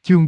Chương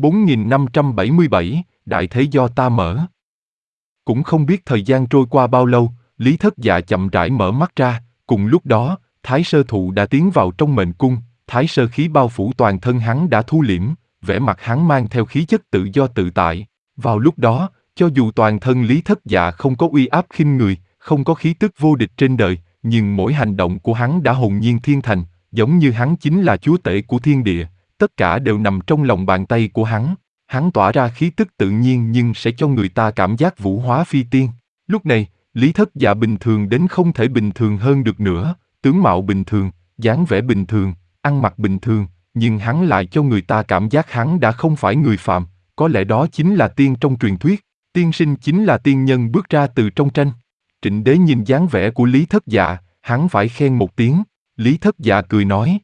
4577, Đại thế do ta mở. Cũng không biết thời gian trôi qua bao lâu, Lý Thất Dạ chậm rãi mở mắt ra, cùng lúc đó, Thái Sơ Thụ đã tiến vào trong mệnh cung, Thái Sơ khí bao phủ toàn thân hắn đã thu liễm, vẻ mặt hắn mang theo khí chất tự do tự tại. Vào lúc đó, cho dù toàn thân Lý Thất Dạ không có uy áp khinh người, không có khí tức vô địch trên đời, nhưng mỗi hành động của hắn đã hồn nhiên thiên thành, giống như hắn chính là chúa tể của thiên địa. Tất cả đều nằm trong lòng bàn tay của hắn. Hắn tỏa ra khí tức tự nhiên nhưng sẽ cho người ta cảm giác vũ hóa phi tiên. Lúc này, Lý Thất Dạ bình thường đến không thể bình thường hơn được nữa, tướng mạo bình thường, dáng vẻ bình thường, ăn mặc bình thường, nhưng hắn lại cho người ta cảm giác hắn đã không phải người phàm, có lẽ đó chính là tiên trong truyền thuyết, tiên sinh chính là tiên nhân bước ra từ trong tranh. Trịnh Đế nhìn dáng vẻ của Lý Thất Dạ, hắn phải khen một tiếng. Lý Thất Dạ cười nói: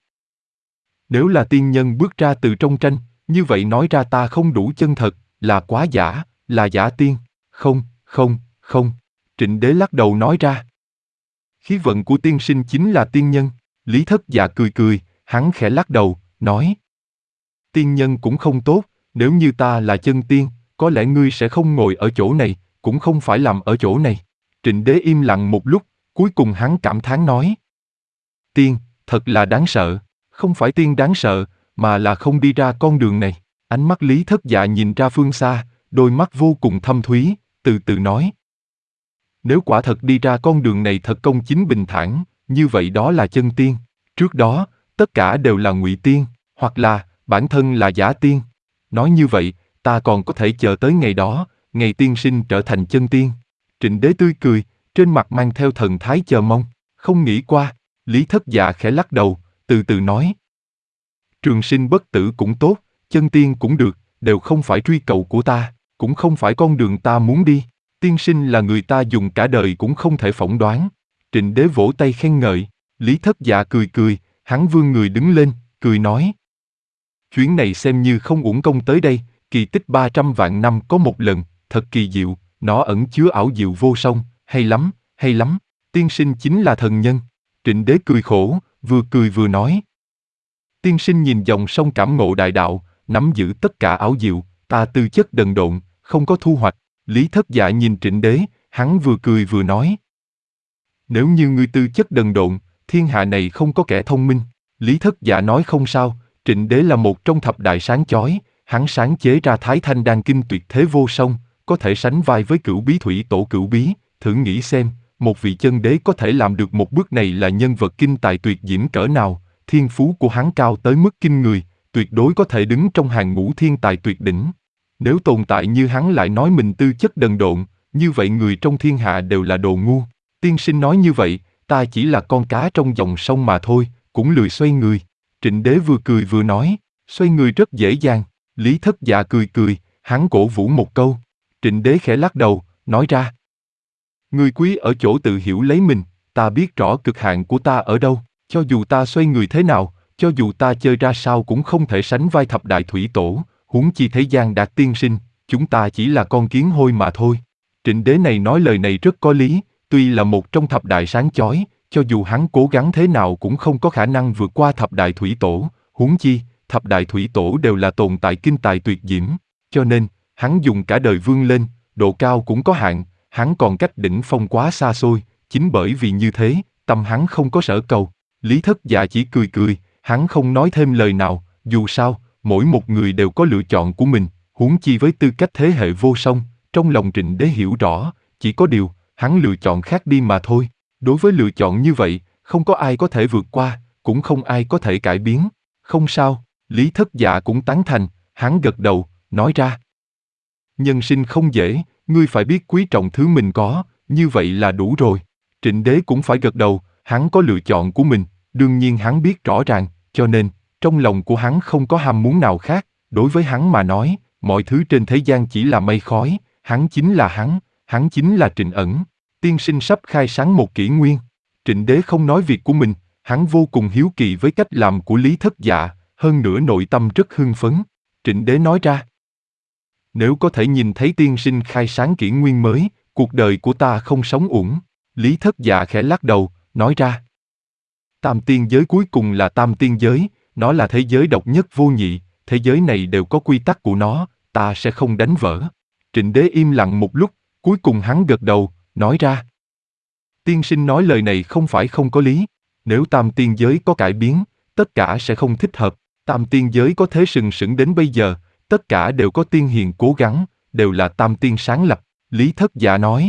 nếu là tiên nhân bước ra từ trong tranh, như vậy nói ra ta không đủ chân thật, là quá giả, là giả tiên. Không. Trịnh Đế lắc đầu nói ra: khí vận của tiên sinh chính là tiên nhân. Lý Thất Dạ cười, hắn khẽ lắc đầu, nói: tiên nhân cũng không tốt, nếu như ta là chân tiên, có lẽ ngươi sẽ không ngồi ở chỗ này, cũng không phải làm ở chỗ này. Trịnh Đế im lặng một lúc, cuối cùng hắn cảm thán nói: tiên, thật là đáng sợ. Không phải tiên đáng sợ, mà là không đi ra con đường này. Ánh mắt Lý Thất Dạ nhìn ra phương xa, đôi mắt vô cùng thâm thúy, từ từ nói: nếu quả thật đi ra con đường này thật công chính bình thản, như vậy đó là chân tiên. Trước đó, tất cả đều là ngụy tiên, hoặc là bản thân là giả tiên. Nói như vậy, ta còn có thể chờ tới ngày đó, ngày tiên sinh trở thành chân tiên. Trịnh Đế tươi cười, trên mặt mang theo thần thái chờ mong. Không nghĩ qua. Lý Thất Dạ khẽ lắc đầu, từ từ nói: trường sinh bất tử cũng tốt, chân tiên cũng được, đều không phải truy cầu của ta, cũng không phải con đường ta muốn đi. Tiên sinh là người ta dùng cả đời cũng không thể phỏng đoán. Trịnh Đế vỗ tay khen ngợi. Lý Thất Dạ cười, hắn vươn người đứng lên, cười nói: chuyến này xem như không uổng công tới đây, kỳ tích 300 vạn năm có một lần, thật kỳ diệu, nó ẩn chứa ảo diệu vô song, hay lắm, tiên sinh chính là thần nhân. Trịnh Đế cười khổ, vừa cười vừa nói: tiên sinh nhìn dòng sông cảm ngộ đại đạo, nắm giữ tất cả ảo diệu, ta tư chất đần độn, không có thu hoạch. Lý Thất Dạ nhìn Trịnh Đế, hắn vừa cười vừa nói: nếu như ngươi tư chất đần độn, thiên hạ này không có kẻ thông minh. Lý Thất Dạ nói không sao, Trịnh Đế là một trong thập đại sáng chói, hắn sáng chế ra Thái Thanh Đan kinh tuyệt thế vô song, có thể sánh vai với Cửu Bí Thủy Tổ Cửu Bí. Thử nghĩ xem, một vị chân đế có thể làm được một bước này là nhân vật kinh tài tuyệt diễm cỡ nào. Thiên phú của hắn cao tới mức kinh người, tuyệt đối có thể đứng trong hàng ngũ thiên tài tuyệt đỉnh. Nếu tồn tại như hắn lại nói mình tư chất đần độn, như vậy người trong thiên hạ đều là đồ ngu. Tiên sinh nói như vậy, ta chỉ là con cá trong dòng sông mà thôi, cũng lười xoay người. Trịnh Đế vừa cười vừa nói: xoay người rất dễ dàng. Lý Thất Dạ cười, hắn cổ vũ một câu. Trịnh Đế khẽ lắc đầu, nói ra: ngươi quý ở chỗ tự hiểu lấy mình, ta biết rõ cực hạn của ta ở đâu. Cho dù ta xoay người thế nào, cho dù ta chơi ra sao cũng không thể sánh vai thập đại thủy tổ, huống chi thế gian đạt tiên sinh, chúng ta chỉ là con kiến hôi mà thôi. Trịnh Đế này nói lời này rất có lý, tuy là một trong thập đại sáng chói, cho dù hắn cố gắng thế nào cũng không có khả năng vượt qua thập đại thủy tổ, huống chi, thập đại thủy tổ đều là tồn tại kinh tài tuyệt diễm, cho nên, hắn dùng cả đời vươn lên, độ cao cũng có hạn, hắn còn cách đỉnh phong quá xa xôi, chính bởi vì như thế, tâm hắn không có sở cầu. Lý Thất Dạ chỉ cười, hắn không nói thêm lời nào, dù sao, mỗi một người đều có lựa chọn của mình, huống chi với tư cách thế hệ vô song, trong lòng Trịnh Đế hiểu rõ, chỉ có điều, hắn lựa chọn khác đi mà thôi. Đối với lựa chọn như vậy, không có ai có thể vượt qua, cũng không ai có thể cải biến. Không sao, Lý Thất Dạ cũng tán thành, hắn gật đầu, nói ra: nhân sinh không dễ, ngươi phải biết quý trọng thứ mình có, như vậy là đủ rồi. Trịnh Đế cũng phải gật đầu, hắn có lựa chọn của mình, đương nhiên hắn biết rõ ràng, cho nên, trong lòng của hắn không có ham muốn nào khác. Đối với hắn mà nói, mọi thứ trên thế gian chỉ là mây khói, hắn chính là hắn chính là Trịnh Ẩn. Tiên sinh sắp khai sáng một kỷ nguyên. Trịnh Đế không nói việc của mình, hắn vô cùng hiếu kỳ với cách làm của Lý Thất Dạ, hơn nữa nội tâm rất hưng phấn. Trịnh Đế nói ra: nếu có thể nhìn thấy tiên sinh khai sáng kỷ nguyên mới, cuộc đời của ta không sống uổng. Lý Thất Dạ khẽ lắc đầu, nói ra: tam tiên giới cuối cùng là tam tiên giới, nó là thế giới độc nhất vô nhị, thế giới này đều có quy tắc của nó, ta sẽ không đánh vỡ. Trịnh Đế im lặng một lúc, cuối cùng hắn gật đầu, nói ra. Tiên sinh nói lời này không phải không có lý. Nếu tam tiên giới có cải biến, tất cả sẽ không thích hợp. Tam tiên giới có thế sừng sững đến bây giờ, tất cả đều có tiên hiền cố gắng, đều là tam tiên sáng lập. Lý Thất Dạ nói.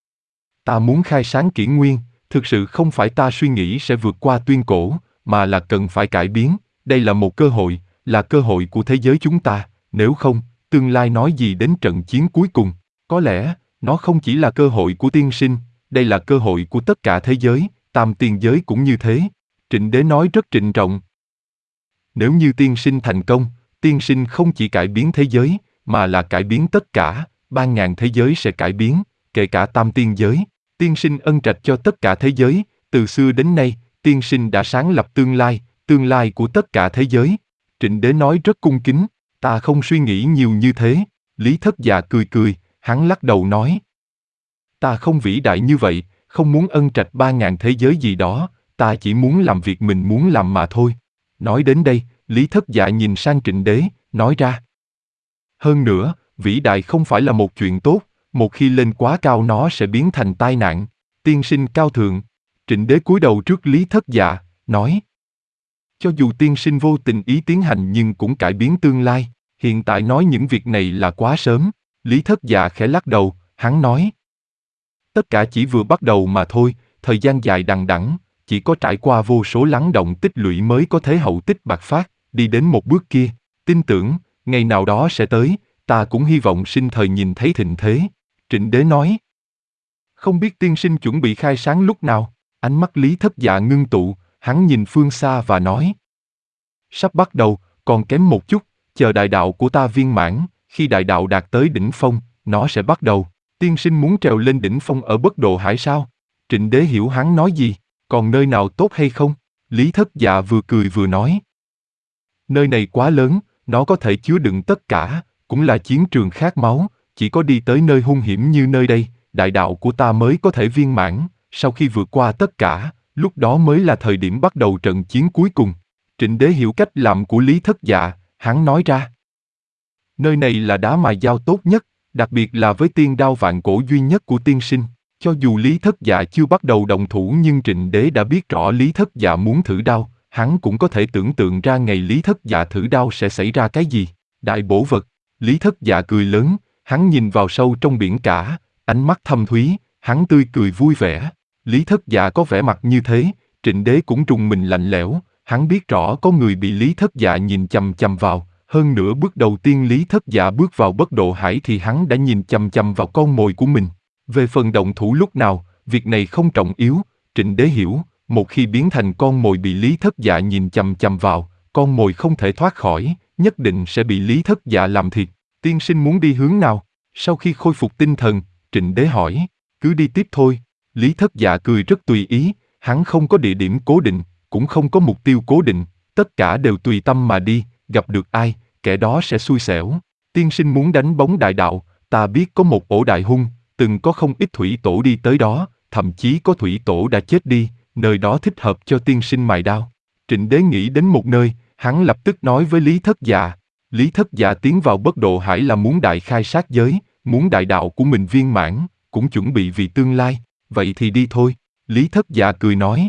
Ta muốn khai sáng kỷ nguyên, thực sự không phải ta suy nghĩ sẽ vượt qua tuyên cổ, mà là cần phải cải biến. Đây là một cơ hội, là cơ hội của thế giới chúng ta. Nếu không, tương lai nói gì đến trận chiến cuối cùng. Có lẽ, nó không chỉ là cơ hội của tiên sinh, đây là cơ hội của tất cả thế giới, tam tiên giới cũng như thế. Trịnh Đế nói rất trịnh trọng. Nếu như tiên sinh thành công, tiên sinh không chỉ cải biến thế giới, mà là cải biến tất cả, 3.000 thế giới sẽ cải biến, kể cả tam tiên giới. Tiên sinh ân trạch cho tất cả thế giới, từ xưa đến nay, tiên sinh đã sáng lập tương lai của tất cả thế giới. Trịnh Đế nói rất cung kính, ta không suy nghĩ nhiều như thế. Lý Thất Dạ cười cười, hắn lắc đầu nói. Ta không vĩ đại như vậy, không muốn ân trạch 3.000 thế giới gì đó, ta chỉ muốn làm việc mình muốn làm mà thôi. Nói đến đây, Lý Thất Dạ nhìn sang Trịnh Đế, nói ra. Hơn nữa, vĩ đại không phải là một chuyện tốt, một khi lên quá cao nó sẽ biến thành tai nạn. Tiên sinh cao thượng. Trịnh Đế cúi đầu trước Lý Thất Dạ, nói. Cho dù tiên sinh vô tình ý tiến hành nhưng cũng cải biến tương lai, hiện tại nói những việc này là quá sớm. Lý Thất Dạ khẽ lắc đầu, hắn nói. Tất cả chỉ vừa bắt đầu mà thôi, thời gian dài đằng đẵng, chỉ có trải qua vô số lắng động tích lũy mới có thế hậu tích bạc phát, đi đến một bước kia. Tin tưởng, ngày nào đó sẽ tới, ta cũng hy vọng sinh thời nhìn thấy thịnh thế. Trịnh Đế nói. Không biết tiên sinh chuẩn bị khai sáng lúc nào? Ánh mắt Lý Thất Dạ ngưng tụ, hắn nhìn phương xa và nói. Sắp bắt đầu, còn kém một chút, chờ đại đạo của ta viên mãn, khi đại đạo đạt tới đỉnh phong, nó sẽ bắt đầu. Tiên sinh muốn trèo lên đỉnh phong ở Bất Độ Hải sao? Trịnh Đế hiểu hắn nói gì, còn nơi nào tốt hay không? Lý Thất Dạ vừa cười vừa nói. Nơi này quá lớn, nó có thể chứa đựng tất cả, cũng là chiến trường khát máu, chỉ có đi tới nơi hung hiểm như nơi đây, đại đạo của ta mới có thể viên mãn, sau khi vượt qua tất cả, lúc đó mới là thời điểm bắt đầu trận chiến cuối cùng. Trịnh Đế hiểu cách làm của Lý Thất Dạ, hắn nói ra. Nơi này là đá mài dao tốt nhất, đặc biệt là với tiên đao vạn cổ duy nhất của tiên sinh. Cho dù Lý Thất Dạ chưa bắt đầu động thủ nhưng Trịnh Đế đã biết rõ Lý Thất Dạ muốn thử đao, hắn cũng có thể tưởng tượng ra ngày Lý Thất Dạ thử đao sẽ xảy ra cái gì. Đại bổ vật. Lý Thất Dạ cười lớn, hắn nhìn vào sâu trong biển cả, ánh mắt thâm thúy, hắn tươi cười vui vẻ. Lý Thất Dạ có vẻ mặt như thế, Trịnh Đế cũng rùng mình lạnh lẽo, hắn biết rõ có người bị Lý Thất Dạ nhìn chằm chằm vào. Hơn nữa bước đầu tiên Lý Thất Dạ bước vào Bất Độ Hải thì hắn đã nhìn chằm chằm vào con mồi của mình. Về phần động thủ lúc nào, việc này không trọng yếu, Trịnh Đế hiểu, một khi biến thành con mồi bị Lý Thất Dạ nhìn chằm chằm vào, con mồi không thể thoát khỏi, nhất định sẽ bị Lý Thất Dạ làm thịt. Tiên sinh muốn đi hướng nào? Sau khi khôi phục tinh thần, Trịnh Đế hỏi, cứ đi tiếp thôi. Lý Thất Dạ cười rất tùy ý, hắn không có địa điểm cố định, cũng không có mục tiêu cố định, tất cả đều tùy tâm mà đi, gặp được ai, kẻ đó sẽ xui xẻo. Tiên sinh muốn đánh bóng đại đạo, ta biết có một ổ đại hung, từng có không ít thủy tổ đi tới đó, thậm chí có thủy tổ đã chết đi, nơi đó thích hợp cho tiên sinh mài đao. Trịnh Đế nghĩ đến một nơi, hắn lập tức nói với Lý Thất Dạ. Lý Thất Dạ tiến vào Bất Độ Hải là muốn đại khai sát giới, muốn đại đạo của mình viên mãn, cũng chuẩn bị vì tương lai, vậy thì đi thôi. Lý Thất Dạ cười nói.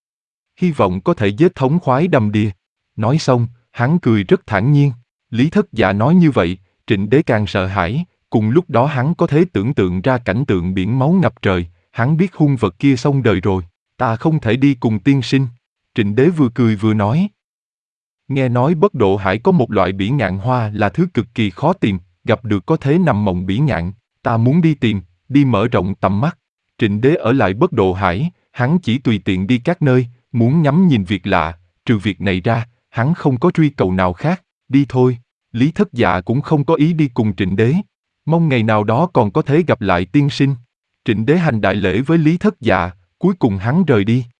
Hy vọng có thể giết thống khoái đầm đìa. Nói xong, hắn cười rất thản nhiên. Lý Thất Dạ nói như vậy, Trịnh Đế càng sợ hãi, cùng lúc đó hắn có thể tưởng tượng ra cảnh tượng biển máu ngập trời, hắn biết hung vật kia xong đời rồi, ta không thể đi cùng tiên sinh. Trịnh Đế vừa cười vừa nói. Nghe nói Bất Độ Hải có một loại bỉ ngạn hoa là thứ cực kỳ khó tìm, gặp được có thế nằm mộng bỉ ngạn, ta muốn đi tìm, đi mở rộng tầm mắt. Trịnh Đế ở lại Bất Độ Hải, hắn chỉ tùy tiện đi các nơi, muốn ngắm nhìn việc lạ, trừ việc này ra, hắn không có truy cầu nào khác, đi thôi. Lý Thất Dạ cũng không có ý đi cùng Trịnh Đế, mong ngày nào đó còn có thể gặp lại tiên sinh. Trịnh Đế hành đại lễ với Lý Thất Dạ, cuối cùng hắn rời đi.